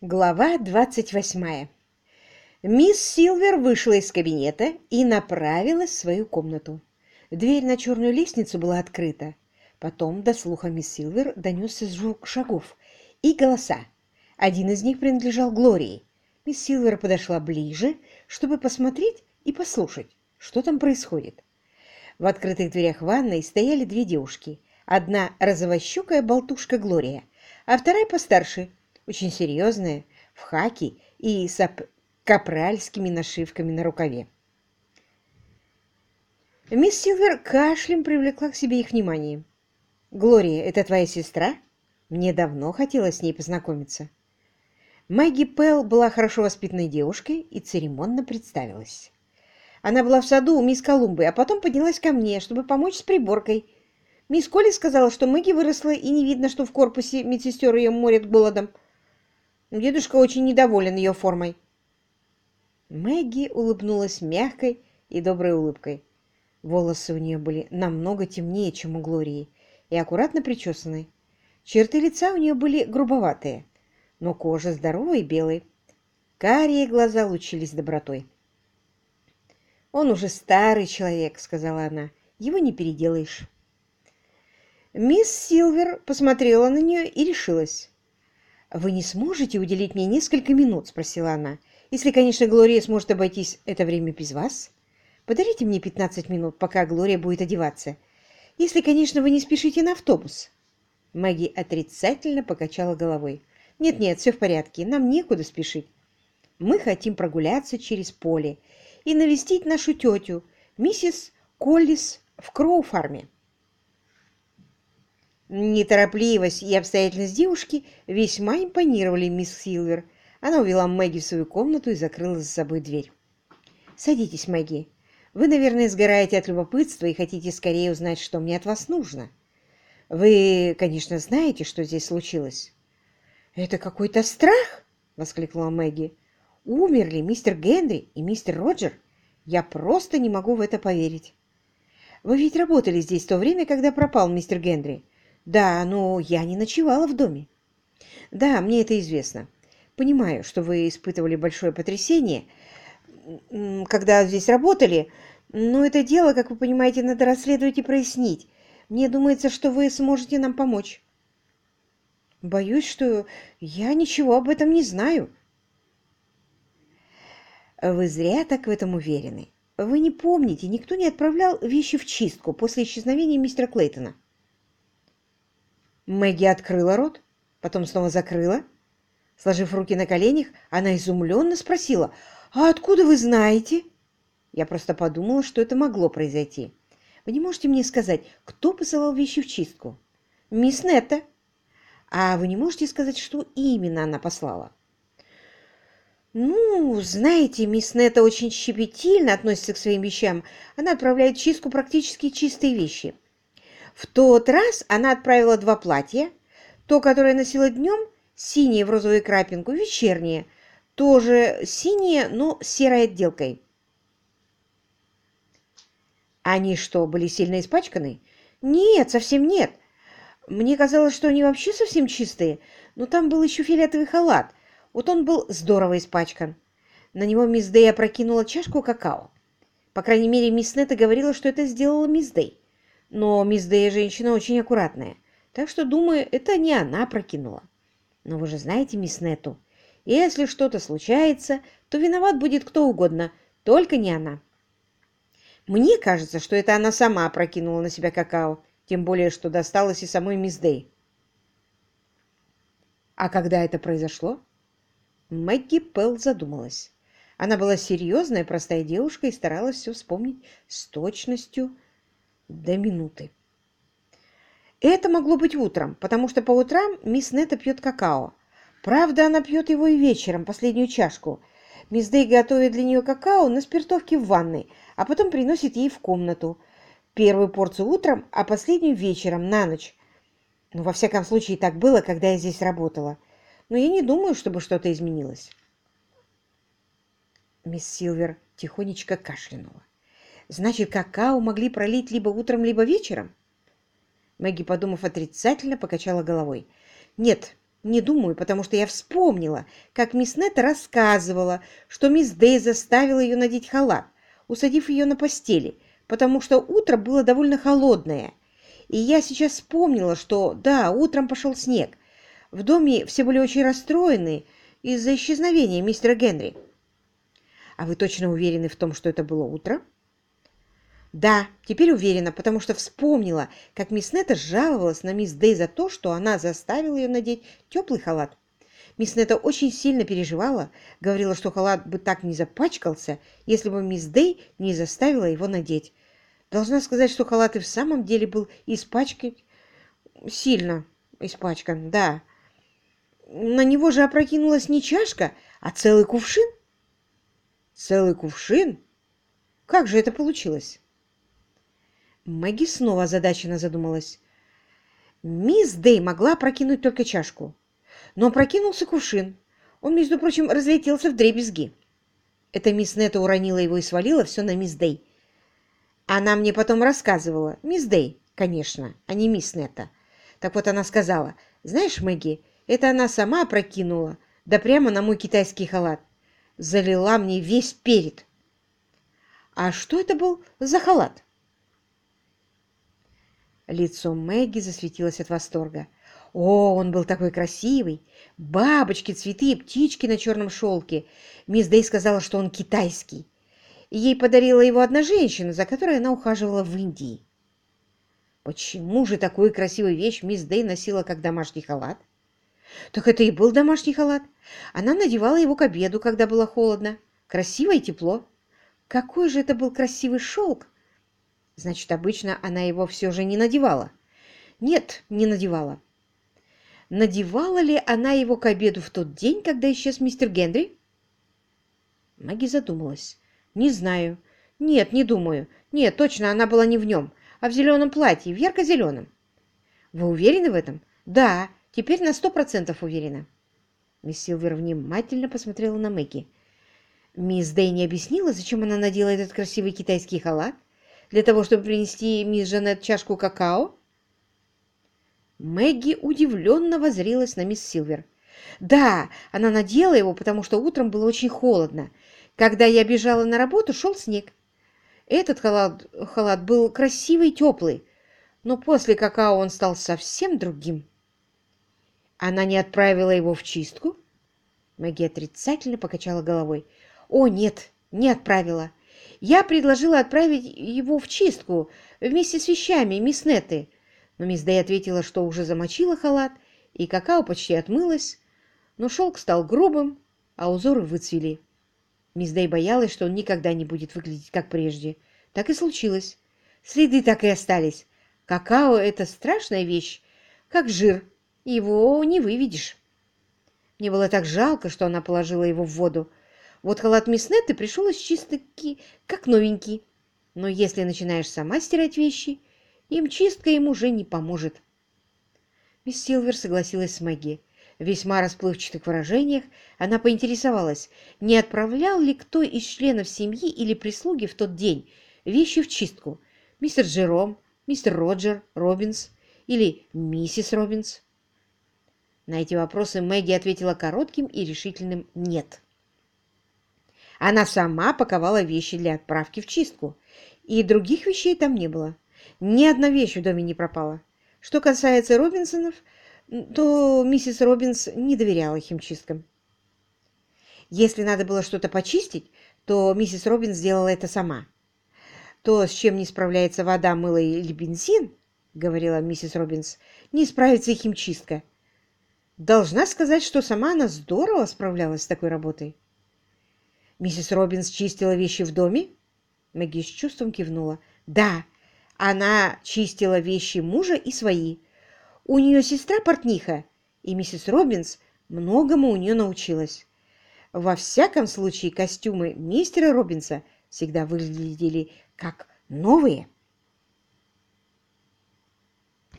Глава 28. Мисс Силвер вышла из кабинета и направилась в свою комнату. Дверь на черную лестницу была открыта. Потом до слуха мисс Силвер донесся звук шагов и голоса. Один из них принадлежал Глории. Мисс Силвер подошла ближе, чтобы посмотреть и послушать, что там происходит. В открытых дверях ванной стояли две девушки. Одна розовощекая болтушка Глория, а вторая постарше, очень серьезная, в хаки и с капральскими нашивками на рукаве. Мисс Силвер кашлем привлекла к себе их внимание. «Глория, это твоя сестра? Мне давно хотелось с ней познакомиться». Мэгги Пелл была хорошо воспитанной девушкой и церемонно представилась. Она была в саду у мисс Колумбы, а потом поднялась ко мне, чтобы помочь с приборкой. Мисс Колли сказала, что Мэгги выросла, и не видно, что в корпусе медсестер ее морят голодом. Дедушка очень недоволен ее формой. Мэгги улыбнулась мягкой и доброй улыбкой. Волосы у нее были намного темнее, чем у Глории, и аккуратно причесаны. Черты лица у нее были грубоватые, но кожа здоровая и белая. Карие глаза лучились добротой. «Он уже старый человек», — сказала она. «Его не переделаешь». Мисс Силвер посмотрела на нее и решилась. «Вы не сможете уделить мне несколько минут?» — спросила она. «Если, конечно, Глория сможет обойтись это время без вас. Подарите мне 15 минут, пока Глория будет одеваться. Если, конечно, вы не спешите на автобус». Мэгги отрицательно покачала головой. «Нет-нет, все в порядке, нам некуда спешить. Мы хотим прогуляться через поле и навестить нашу тетю, миссис Коллис в Кроу-фарме». Неторопливость и обстоятельность девушки весьма импонировали мисс Силвер. Она увела Мэгги в свою комнату и закрыла за собой дверь. «Садитесь, Мэгги. Вы, наверное, сгораете от любопытства и хотите скорее узнать, что мне от вас нужно. Вы, конечно, знаете, что здесь случилось». «Это какой-то страх!» — воскликнула Мэгги. «Умерли мистер Генри и мистер Роджер? Я просто не могу в это поверить». «Вы ведь работали здесь в то время, когда пропал мистер Генри?» «Да, но я не ночевала в доме». «Да, мне это известно. Понимаю, что вы испытывали большое потрясение, когда здесь работали, но это дело, как вы понимаете, надо расследовать и прояснить. Мне думается, что вы сможете нам помочь». «Боюсь, что я ничего об этом не знаю». «Вы зря так в этом уверены. Вы не помните, никто не отправлял вещи в чистку после исчезновения мистера Клейтона». Мэгги открыла рот, потом снова закрыла. Сложив руки на коленях, она изумленно спросила: «А откуда вы знаете?» Я просто подумала, что это могло произойти. «Вы не можете мне сказать, кто посылал вещи в чистку?» «Мисс Нетта». «А вы не можете сказать, что именно она послала?» «Ну, знаете, мисс Нетта очень щепетильно относится к своим вещам. Она отправляет в чистку практически чистые вещи. В тот раз она отправила два платья. То, которое носила днем, синее в розовую крапинку, вечернее, тоже синее, но с серой отделкой». «Они что, были сильно испачканы?» «Нет, совсем нет. Мне казалось, что они вообще совсем чистые, но там был еще фиолетовый халат. Вот он был здорово испачкан. На него мисс Дэй опрокинула чашку какао. По крайней мере, мисс Нетта говорила, что это сделала мисс Дэй. Но мисс Дэй женщина очень аккуратная, так что, думаю, это не она опрокинула. Но вы же знаете мисс Нетту. Если что-то случается, то виноват будет кто угодно, только не она. Мне кажется, что это она сама опрокинула на себя какао, тем более, что досталось и самой мисс Дэй». «А когда это произошло?» Мэгги Пелл задумалась. Она была серьезная, простая девушка и старалась все вспомнить с точностью до минуты. «Это могло быть утром, потому что по утрам мисс Нетта пьет какао. Правда, она пьет его и вечером, последнюю чашку. Мисс Дэй готовит для нее какао на спиртовке в ванной, а потом приносит ей в комнату. Первую порцию утром, а последнюю вечером, на ночь. Ну, во всяком случае, так было, когда я здесь работала. Но я не думаю, чтобы что-то изменилось». Мисс Силвер тихонечко кашлянула. «Значит, какао могли пролить либо утром, либо вечером?» Мэгги, подумав отрицательно, покачала головой. «Нет, Не думаю, потому что я вспомнила, как мисс Нетта рассказывала, что мисс Дэй заставила ее надеть халат, усадив ее на постели, потому что утро было довольно холодное. И я сейчас вспомнила, что, да, утром пошел снег. В доме все были очень расстроены из-за исчезновения мистера Генри. А вы точно уверены в том, что это было утро? Да, теперь уверена, потому что вспомнила, как мисс Нетта жаловалась на мисс Дэй за то, что она заставила ее надеть теплый халат. Мисс Нетта очень сильно переживала, говорила, что халат бы так не запачкался, если бы мисс Дэй не заставила его надеть. Должна сказать, что халат и в самом деле был испачкан, сильно испачкан, да. На него же опрокинулась не чашка, а целый кувшин. Целый кувшин? Как же это получилось? Мэгги снова озадаченно задумалась. Мисс Дэй могла опрокинуть только чашку, но опрокинулся кувшин. Он, между прочим, разлетелся вдребезги. Это мисс Нетта уронила его и свалила все на мисс Дэй. Она мне потом рассказывала. Мисс Дэй, конечно, а не мисс Нетта. Так вот она сказала, знаешь, Мэгги, это она сама опрокинула, да прямо на мой китайский халат. Залила мне весь перед. А что это был за халат? Лицо Мэгги засветилось от восторга. О, он был такой красивый! Бабочки, цветы и птички на черном шелке. Мисс Дэй сказала, что он китайский. И ей подарила его одна женщина, за которой она ухаживала в Индии. Почему же такую красивую вещь мисс Дэй носила как домашний халат? Так это и был домашний халат. Она надевала его к обеду, когда было холодно. Красиво и тепло. Какой же это был красивый шелк! Значит, обычно она его все же не надевала. Нет, не надевала. Надевала ли она его к обеду в тот день, когда исчез мистер Генри? Мэгги задумалась. Не знаю. Нет, не думаю. Нет, точно, она была не в нем, а в зеленом платье, в ярко-зеленом. Вы уверены в этом? Да, теперь на 100% уверена. Мисс Силвер внимательно посмотрела на Мэгги. Мисс Дэй не объяснила, зачем она надела этот красивый китайский халат? Для того, чтобы принести мисс Жанет чашку какао? Мэгги удивленно воззрелась на мисс Силвер. Да, она надела его, потому что утром было очень холодно. Когда я бежала на работу, шел снег. Этот халат был красивый и теплый, но после какао он стал совсем другим. Она не отправила его в чистку? Мэгги отрицательно покачала головой. О, нет, не отправила. Я предложила отправить его в чистку вместе с вещами мисс Нетты, но мисс Дэй ответила, что уже замочила халат, и какао почти отмылось, но шелк стал грубым, а узоры выцвели. Мисс Дэй боялась, что он никогда не будет выглядеть как прежде. Так и случилось. Следы так и остались. Какао — это страшная вещь, как жир, его не выведешь. Мне было так жалко, что она положила его в воду. Вот халат мисс Нетты пришел из чистки, как новенький. Но если начинаешь сама стирать вещи, им чистка им уже не поможет. Мисс Силвер согласилась с Мэгги. В весьма расплывчатых выражениях она поинтересовалась, не отправлял ли кто из членов семьи или прислуги в тот день вещи в чистку. Мистер Джером, мистер Роджер, Робинс или миссис Робинс. На эти вопросы Мэгги ответила коротким и решительным «нет». Она сама паковала вещи для отправки в чистку, и других вещей там не было. Ни одна вещь в доме не пропала. Что касается Робинсонов, то миссис Робинс не доверяла химчисткам. Если надо было что-то почистить, то миссис Робинс сделала это сама. То, с чем не справляется вода, мыло или бензин, говорила миссис Робинс, не справится и химчистка. Должна сказать, что сама она здорово справлялась с такой работой. Миссис Робинс чистила вещи в доме? Мэгги с чувством кивнула. Да, она чистила вещи мужа и свои. У нее сестра портниха, и миссис Робинс многому у нее научилась. Во всяком случае, костюмы мистера Робинса всегда выглядели как новые.